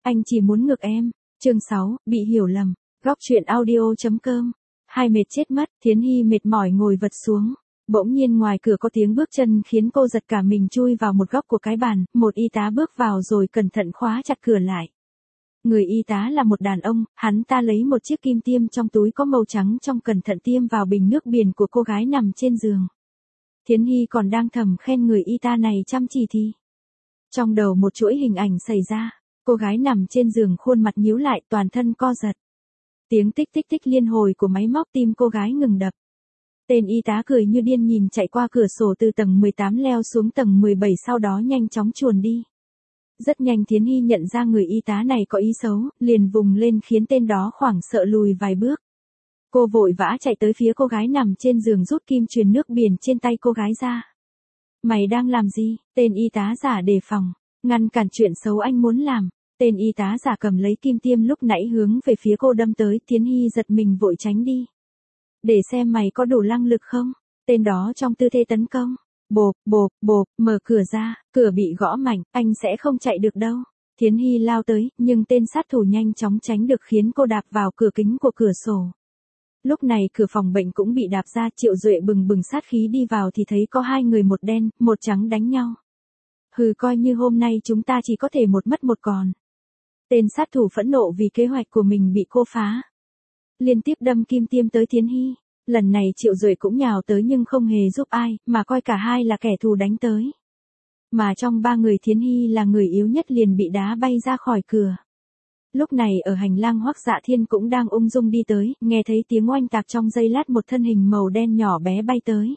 anh chỉ muốn ngược em. Chương 6, bị hiểu lầm. Góc truyện audio.com. Hai mệt chết mất, Thiến Hy mệt mỏi ngồi vật xuống. Bỗng nhiên ngoài cửa có tiếng bước chân khiến cô giật cả mình, chui vào một góc của cái bàn, một y tá bước vào rồi cẩn thận khóa chặt cửa lại. Người y tá là một đàn ông, hắn ta lấy một chiếc kim tiêm trong túi có màu trắng trong cẩn thận tiêm vào bình nước biển của cô gái nằm trên giường. Thiến Hy còn đang thầm khen người y tá này chăm chỉ thì trong đầu một chuỗi hình ảnh xảy ra, cô gái nằm trên giường khuôn mặt nhíu lại, toàn thân co giật. Tiếng tích tích tích liên hồi của máy móc tim cô gái ngừng đập. Tên y tá cười như điên nhìn chạy qua cửa sổ từ tầng 18 leo xuống tầng 17, sau đó nhanh chóng chuồn đi. Rất nhanh Thiến Hy nhận ra người y tá này có ý xấu, liền vùng lên khiến tên đó hoảng sợ lùi vài bước. Cô vội vã chạy tới phía cô gái nằm trên giường, rút kim truyền nước biển trên tay cô gái ra. Mày đang làm gì? Tên y tá giả đề phòng. Ngăn cản chuyện xấu anh muốn làm. Tên y tá giả cầm lấy kim tiêm lúc nãy hướng về phía cô đâm tới. Thiến Hy giật mình vội tránh đi. Để xem mày có đủ năng lực không? Tên đó trong tư thế tấn công. Bộp, bộp, bộp, mở cửa ra, cửa bị gõ mạnh, anh sẽ không chạy được đâu. Thiến Hy lao tới, nhưng tên sát thủ nhanh chóng tránh được khiến cô đạp vào cửa kính của cửa sổ. Lúc này cửa phòng bệnh cũng bị đạp ra, Triệu Duệ bừng bừng sát khí đi vào thì thấy có hai người một đen, một trắng đánh nhau. Hừ, coi như hôm nay chúng ta chỉ có thể một mất một còn. Tên sát thủ phẫn nộ vì kế hoạch của mình bị cô phá. Liên tiếp đâm kim tiêm tới Thiến Hy. Lần này Triệu Duệ cũng nhào tới nhưng không hề giúp ai, mà coi cả hai là kẻ thù đánh tới. Mà trong ba người Thiến Hy là người yếu nhất, liền bị đá bay ra khỏi cửa. Lúc này ở hành lang Hoắc Dạ Thiên cũng đang ung dung đi tới, nghe thấy tiếng oanh tạc, trong giây lát một thân hình màu đen nhỏ bé bay tới.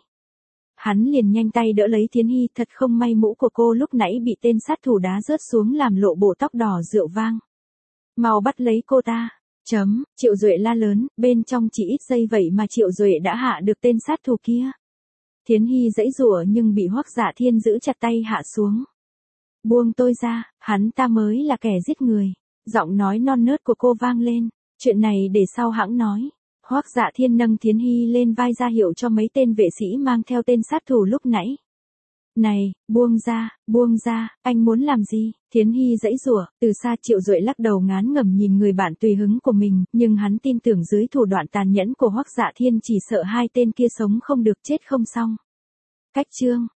Hắn liền nhanh tay đỡ lấy Thiến Hy, thật không may mũ của cô lúc nãy bị tên sát thủ đá rớt xuống làm lộ bộ tóc đỏ rượu vang. Mau bắt lấy cô ta. Triệu Duệ la lớn, bên trong chỉ ít giây vậy mà Triệu Duệ đã hạ được tên sát thủ kia. Thiến Hy giãy giụa nhưng bị Hoắc Dạ Thiên giữ chặt tay hạ xuống. Buông tôi ra, hắn ta mới là kẻ giết người. Giọng nói non nớt của cô vang lên, chuyện này để sau hãng nói. Hoắc Dạ Thiên nâng Thiến Hy lên vai ra hiệu cho mấy tên vệ sĩ mang theo tên sát thủ lúc nãy. Này, buông ra, anh muốn làm gì? Thiến Hy giãy giụa, từ xa Triệu Duệ lắc đầu ngán ngẩm nhìn người bạn tùy hứng của mình, nhưng hắn tin tưởng dưới thủ đoạn tàn nhẫn của Hoắc Dạ Thiên chỉ sợ hai tên kia sống không được chết không xong. Cách chương